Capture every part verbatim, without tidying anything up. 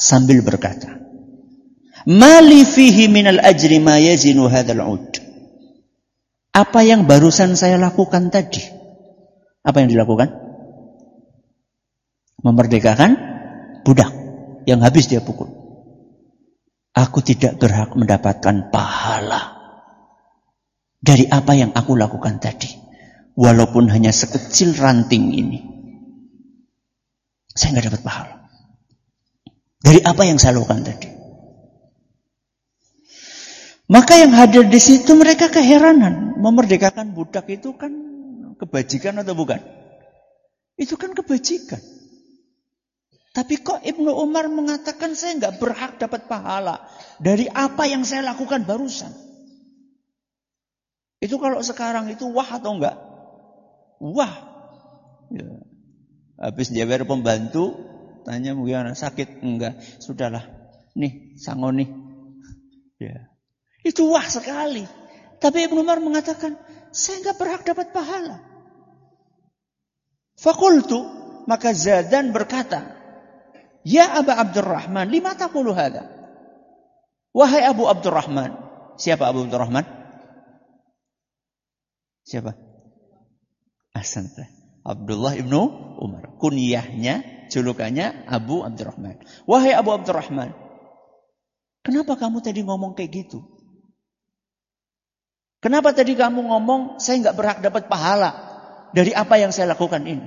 sambil berkata, "Mali fihi minal ajri ma yazinu hadzal 'ud." Apa yang barusan saya lakukan tadi? Apa yang dilakukan? Memerdekakan budak yang habis dia pukul. Aku tidak berhak mendapatkan pahala dari apa yang aku lakukan tadi, walaupun hanya sekecil ranting ini. Saya nggak dapat pahala dari apa yang saya lakukan tadi. Maka yang hadir di situ mereka keheranan. Memerdekakan budak itu kan kebajikan atau bukan? Itu kan kebajikan. Tapi kok Ibnu Umar mengatakan saya nggak berhak dapat pahala dari apa yang saya lakukan barusan. Itu kalau sekarang itu wah atau enggak? Wah. Ya. Habis dia bayar pembantu, tanya bagaimana, sakit? Enggak. Sudahlah. Nih, sangoni. Ya. Itu wah sekali. Tapi Ibnu Umar mengatakan, saya enggak berhak dapat pahala. Fakultu, maka Zadan berkata, "Ya Aba Abdurrahman, lima taqulu hadha?" Wahai Abu Abdurrahman. Siapa Abu Abdurrahman? Siapa? Ahsanta. Abdullah ibnu Umar. Kunyahnya, julukannya Abu Abdurrahman. Wahai Abu Abdurrahman, kenapa kamu tadi ngomong kayak gitu? Kenapa tadi kamu ngomong saya nggak berhak dapat pahala dari apa yang saya lakukan ini?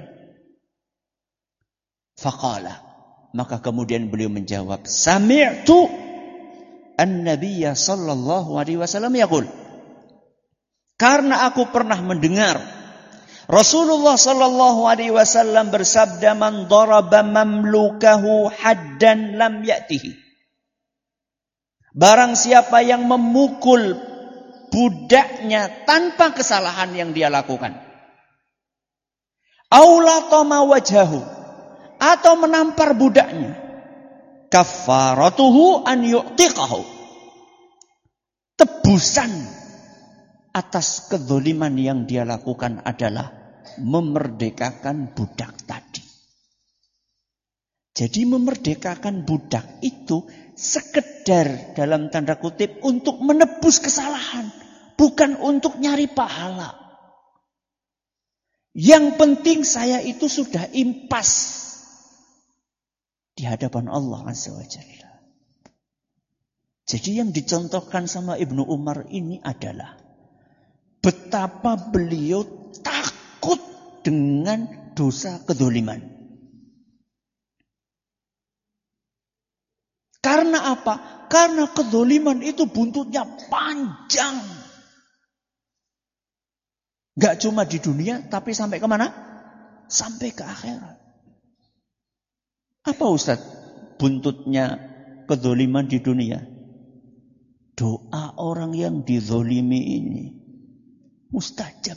Faqala, maka kemudian beliau menjawab, "Sami'tu an-nabiyya sallallahu alaihi wasallam yaqul." Karena aku pernah mendengar Rasulullah sallallahu alaihi wasallam bersabda, "Man daraba mamlukahu haddan lam ya'tihi." Barang siapa yang memukul budaknya tanpa kesalahan yang dia lakukan, aula tama wajhahu, atau menampar budaknya, kafaratuhu an yu'tiqahu, tebusan atas kezaliman yang dia lakukan adalah memerdekakan budak tadi. Jadi memerdekakan budak itu sekedar dalam tanda kutip untuk menebus kesalahan, bukan untuk nyari pahala. Yang penting saya itu sudah impas di hadapan Allah Azza wa Jalla. Jadi yang dicontohkan sama Ibnu Umar ini adalah betapa beliau takut dengan dosa kedzaliman. Karena apa? Karena kedzaliman itu buntutnya panjang. Gak cuma di dunia, tapi sampai kemana? Sampai ke akhirat. Apa Ustaz buntutnya kedzaliman di dunia? Doa orang yang dizalimi ini mustajab.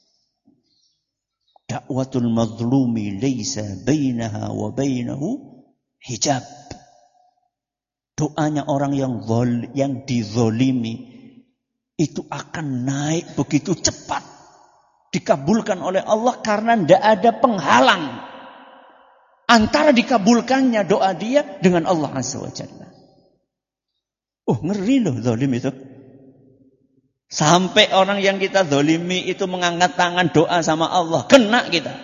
Da'watul mazlumi laisa bainaha wa bainahu hijab. Doanya orang yang zol, yang dizalimi itu akan naik begitu cepat, dikabulkan oleh Allah karena tidak ada penghalang antara dikabulkannya doa dia dengan Allah Azza wa Jalla. Oh, ngeri loh zalim itu. Sampai orang yang kita zalimi itu mengangkat tangan doa sama Allah, kena kita.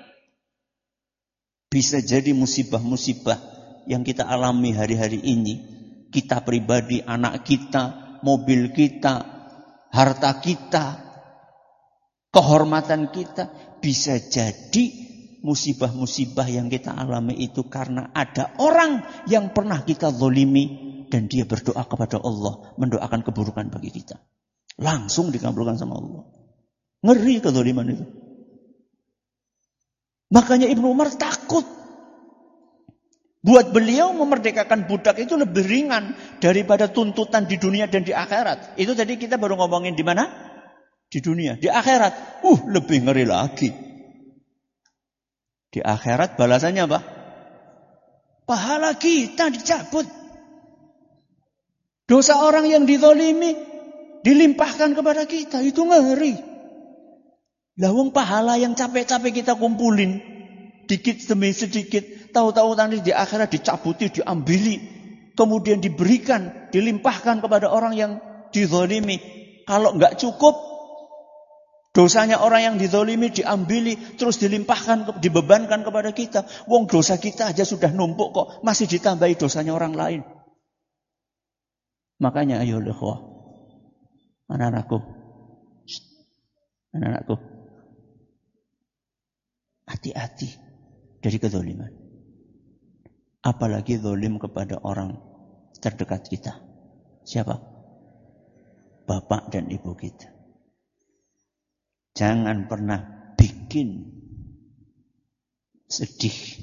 Bisa jadi musibah-musibah yang kita alami hari-hari ini, kita pribadi, anak kita, mobil kita, harta kita, kehormatan kita, bisa jadi musibah-musibah yang kita alami itu karena ada orang yang pernah kita zalimi dan dia berdoa kepada Allah, mendoakan keburukan bagi kita. Langsung dikabulkan sama Allah. Ngeri kezaliman itu. Makanya Ibnu Umar takut. Buat beliau memerdekakan budak itu lebih ringan daripada tuntutan di dunia dan di akhirat. Itu tadi kita baru ngomongin di mana? Di dunia. Di akhirat, uh lebih ngeri lagi. Di akhirat balasannya apa? Pahala kita dicabut. Dosa orang yang dizalimi dilimpahkan kepada kita. Itu ngeri. Lah wong pahala yang capek-capek kita kumpulin dikit demi sedikit. Tahu-tahu nanti di akhirat dicabuti, diambili. Kemudian diberikan, dilimpahkan kepada orang yang dizalimi. Kalau enggak cukup, dosanya orang yang dizalimi diambili, terus dilimpahkan, dibebankan kepada kita. Wong dosa kita aja sudah numpuk kok, masih ditambahi dosanya orang lain. Makanya ayo ikhwah, anak-anakku, anak-anakku, hati-hati dari kezaliman. Apalagi zalim kepada orang terdekat kita. Siapa? Bapak dan ibu kita. Jangan pernah bikin sedih.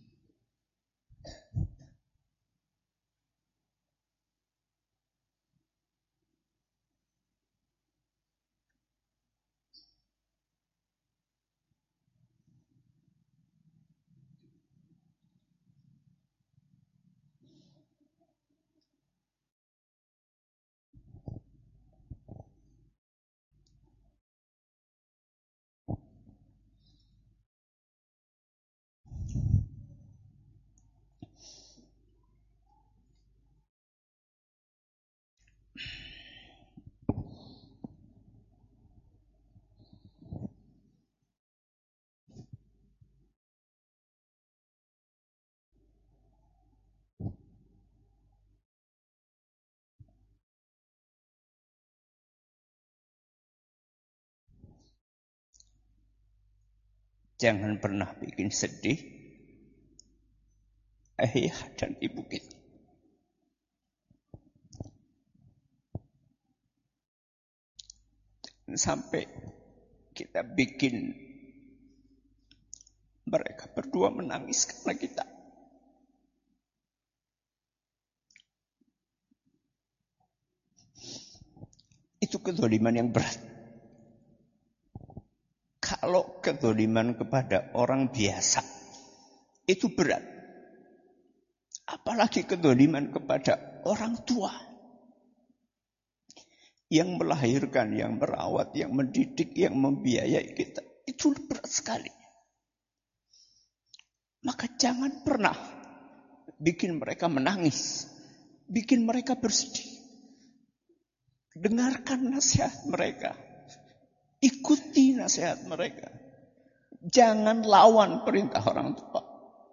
Jangan pernah bikin sedih ayah dan ibu kita. Sampai kita bikin mereka berdua menangis karena kita. Itu kezaliman yang berat. Kalau kezaliman kepada orang biasa itu berat. Apalagi kezaliman kepada orang tua yang melahirkan, yang merawat, yang mendidik, yang membiayai kita. Itu berat sekali. Maka jangan pernah bikin mereka menangis, bikin mereka bersedih. Dengarkan nasihat mereka. Ikuti nasihat mereka. Jangan lawan perintah orang tua.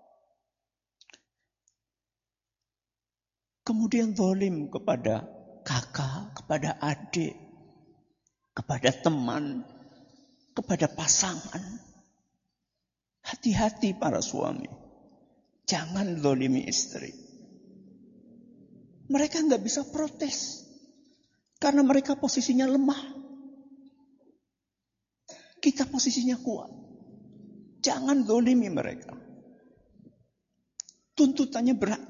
Kemudian zalim kepada kakak, kepada adik, kepada teman, kepada pasangan. Hati-hati para suami. Jangan zalimi istri. Mereka nggak bisa protes. Karena mereka posisinya lemah. Kita posisinya kuat. Jangan zalimi mereka. Tuntutannya berat.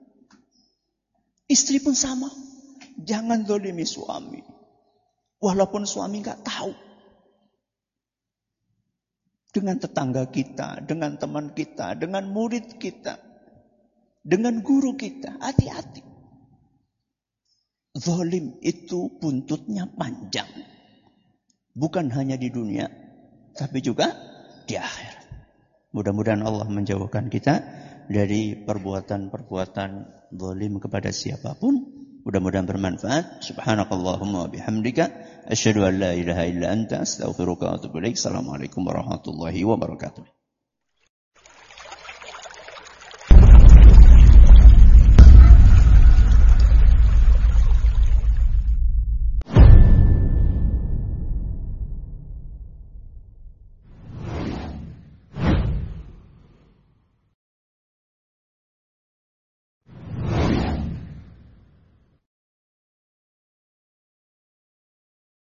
Istri pun sama. Jangan zalimi suami. Walaupun suami nggak tahu. Dengan tetangga kita, dengan teman kita, dengan murid kita, dengan guru kita. Hati-hati. Zalim itu buntutnya panjang. Bukan hanya di dunia, tapi juga di akhirat. Mudah-mudahan Allah menjauhkan kita dari perbuatan-perbuatan zalim kepada siapapun. Mudah-mudahan bermanfaat. Subhanakallahumma wa bihamdika asyhadu an la ilaha illa anta astaghfiruka wa atubu ilaik. Assalamualaikum warahmatullahi wabarakatuh.